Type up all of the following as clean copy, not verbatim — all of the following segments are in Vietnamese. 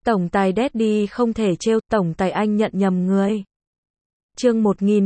Tổng tài Daddy không thể trêu, tổng tài anh nhận nhầm người. Chương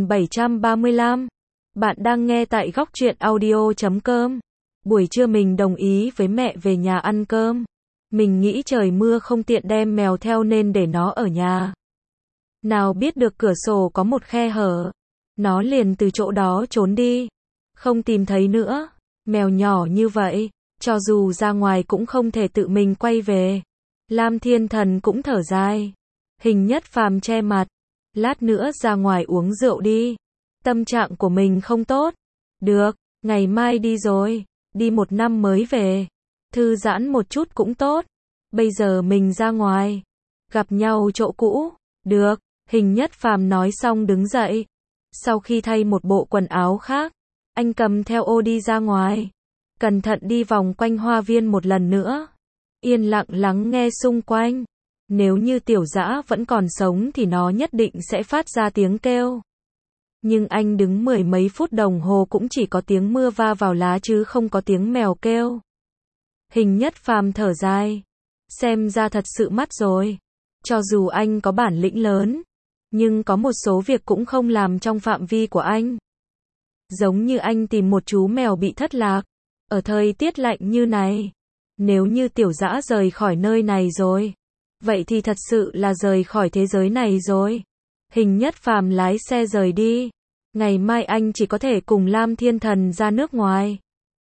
1735. Bạn đang nghe tại góc truyện audio.com. Buổi trưa mình đồng ý với mẹ về nhà ăn cơm. Mình nghĩ trời mưa không tiện đem mèo theo nên để nó ở nhà. Nào biết được cửa sổ có một khe hở. Nó liền từ chỗ đó trốn đi. Không tìm thấy nữa. Mèo nhỏ như vậy, cho dù ra ngoài cũng không thể tự mình quay về. Lam Thiên Thần cũng thở dài. Hình Nhất Phàm che mặt. Lát nữa ra ngoài uống rượu đi. Tâm trạng của mình không tốt. Được, ngày mai đi rồi. Đi 1 năm mới về. Thư giãn một chút cũng tốt. Bây giờ mình ra ngoài. Gặp nhau chỗ cũ. Được, Hình Nhất Phàm nói xong đứng dậy. Sau khi thay một bộ quần áo khác, anh cầm theo ô đi ra ngoài. Cẩn thận đi vòng quanh hoa viên một lần nữa. Yên lặng lắng nghe xung quanh. Nếu như Tiểu Dã vẫn còn sống thì nó nhất định sẽ phát ra tiếng kêu. Nhưng anh đứng 10 mấy phút đồng hồ cũng chỉ có tiếng mưa va vào lá chứ không có tiếng mèo kêu. Hình Nhất Phàm thở dài. Xem ra thật sự mắt rồi. Cho dù anh có bản lĩnh lớn, nhưng có một số việc cũng không làm trong phạm vi của anh. Giống như anh tìm một chú mèo bị thất lạc, ở thời tiết lạnh như này. Nếu như Tiểu Dã rời khỏi nơi này rồi, vậy thì thật sự là rời khỏi thế giới này rồi. Hình Nhất Phàm lái xe rời đi. Ngày mai anh chỉ có thể cùng Lam Thiên Thần ra nước ngoài.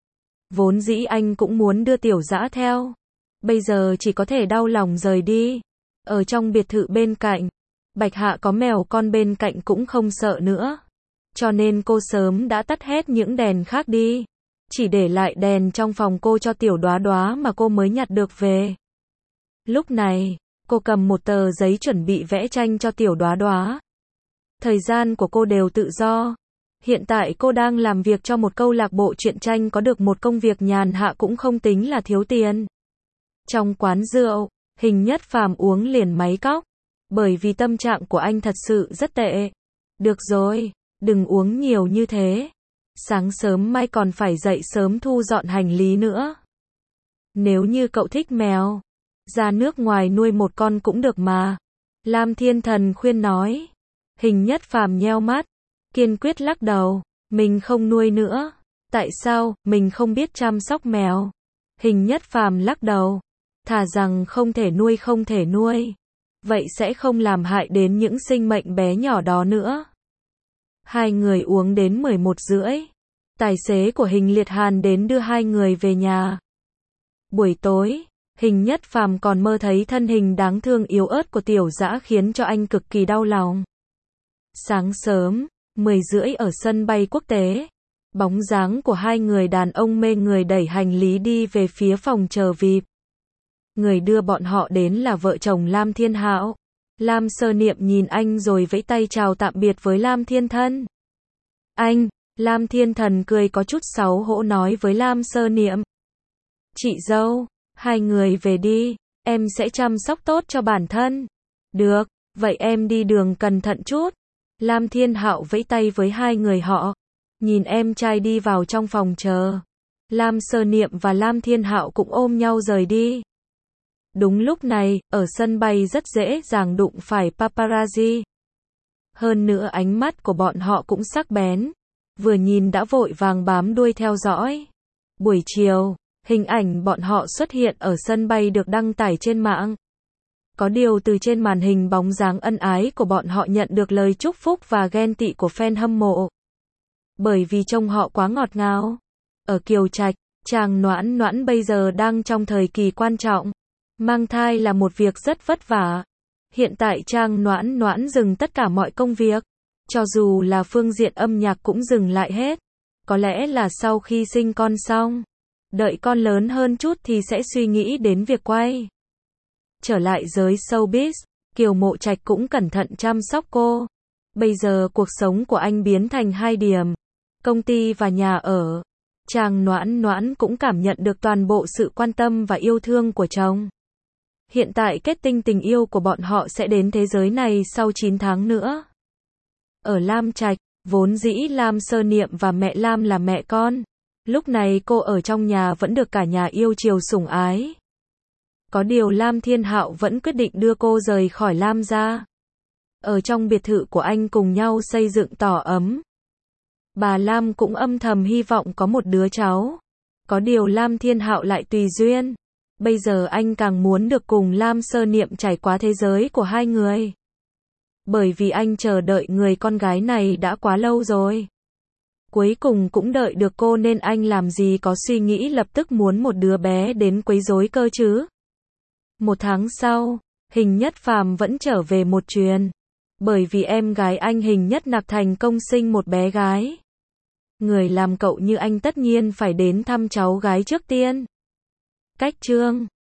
Vốn dĩ anh cũng muốn đưa Tiểu Dã theo. Bây giờ chỉ có thể đau lòng rời đi. Ở trong biệt thự bên cạnh, Bạch Hạ có mèo con bên cạnh cũng không sợ nữa. Cho nên cô sớm đã tắt hết những đèn khác đi. Chỉ để lại đèn trong phòng cô cho Tiểu Đoá Đoá mà cô mới nhặt được về. Lúc này, cô cầm một tờ giấy chuẩn bị vẽ tranh cho Tiểu Đoá Đoá. Thời gian của cô đều tự do. Hiện tại cô đang làm việc cho một câu lạc bộ truyện tranh, có được một công việc nhàn hạ cũng không tính là thiếu tiền. Trong quán rượu, Hình Nhất Phàm uống liền máy cóc. Bởi vì tâm trạng của anh thật sự rất tệ. Được rồi, đừng uống nhiều như thế. Sáng sớm mai còn phải dậy sớm thu dọn hành lý nữa. Nếu như cậu thích mèo, ra nước ngoài nuôi một con cũng được mà. Lam Thiên Thần khuyên nói. Hình Nhất Phàm nheo mắt, kiên quyết lắc đầu. Mình không nuôi nữa. Tại sao? Mình không biết chăm sóc mèo. Hình Nhất Phàm lắc đầu. Thà rằng không thể nuôi không thể nuôi. Vậy sẽ không làm hại đến những sinh mệnh bé nhỏ đó nữa. Hai người uống đến 11h30. Tài xế của Hình Liệt Hàn đến đưa hai người về nhà. Buổi tối, Hình Nhất Phàm còn mơ thấy thân hình đáng thương yếu ớt của Tiểu Dã khiến cho anh cực kỳ đau lòng. Sáng sớm, 10h30 ở sân bay quốc tế, bóng dáng của hai người đàn ông mê người đẩy hành lý đi về phía phòng chờ VIP. Người đưa bọn họ đến là vợ chồng Lam Thiên Hạo. Lam Sơ Niệm nhìn anh rồi vẫy tay chào tạm biệt với Lam Thiên Thân. Anh, Lam Thiên Thần cười có chút xấu hổ nói với Lam Sơ Niệm. Chị dâu, hai người về đi, em sẽ chăm sóc tốt cho bản thân. Được, vậy em đi đường cẩn thận chút. Lam Thiên Hạo vẫy tay với hai người họ. Nhìn em trai đi vào trong phòng chờ. Lam Sơ Niệm và Lam Thiên Hạo cũng ôm nhau rời đi. Đúng lúc này, ở sân bay rất dễ dàng đụng phải paparazzi. Hơn nữa ánh mắt của bọn họ cũng sắc bén. Vừa nhìn đã vội vàng bám đuôi theo dõi. Buổi chiều, hình ảnh bọn họ xuất hiện ở sân bay được đăng tải trên mạng. Có điều từ trên màn hình bóng dáng ân ái của bọn họ nhận được lời chúc phúc và ghen tị của fan hâm mộ. Bởi vì trông họ quá ngọt ngào. Ở Kiều Trạch, chàng Noãn Noãn bây giờ đang trong thời kỳ quan trọng. Mang thai là một việc rất vất vả. Hiện tại Trang Noãn Noãn dừng tất cả mọi công việc. Cho dù là phương diện âm nhạc cũng dừng lại hết. Có lẽ là sau khi sinh con xong, đợi con lớn hơn chút thì sẽ suy nghĩ đến việc quay. Trở lại giới showbiz, Kiều Mộ Trạch cũng cẩn thận chăm sóc cô. Bây giờ cuộc sống của anh biến thành hai điểm. Công ty và nhà ở. Trang Noãn Noãn cũng cảm nhận được toàn bộ sự quan tâm và yêu thương của chồng. Hiện tại kết tinh tình yêu của bọn họ sẽ đến thế giới này sau 9 tháng nữa. Ở Lam Trạch, vốn dĩ Lam Sơ Niệm và mẹ Lam là mẹ con. Lúc này cô ở trong nhà vẫn được cả nhà yêu chiều sủng ái. Có điều Lam Thiên Hạo vẫn quyết định đưa cô rời khỏi Lam gia. Ở trong biệt thự của anh cùng nhau xây dựng tổ ấm. Bà Lam cũng âm thầm hy vọng có một đứa cháu. Có điều Lam Thiên Hạo lại tùy duyên. Bây giờ anh càng muốn được cùng Lam Sơ Niệm trải qua thế giới của hai người. Bởi vì anh chờ đợi người con gái này đã quá lâu rồi. Cuối cùng cũng đợi được cô nên anh làm gì có suy nghĩ lập tức muốn một đứa bé đến quấy rối cơ chứ. Một tháng sau, Hình Nhất Phàm vẫn trở về một chuyến. Bởi vì em gái anh Hình Nhất Nặc thành công sinh một bé gái. Người làm cậu như anh tất nhiên phải đến thăm cháu gái trước tiên. Cách chương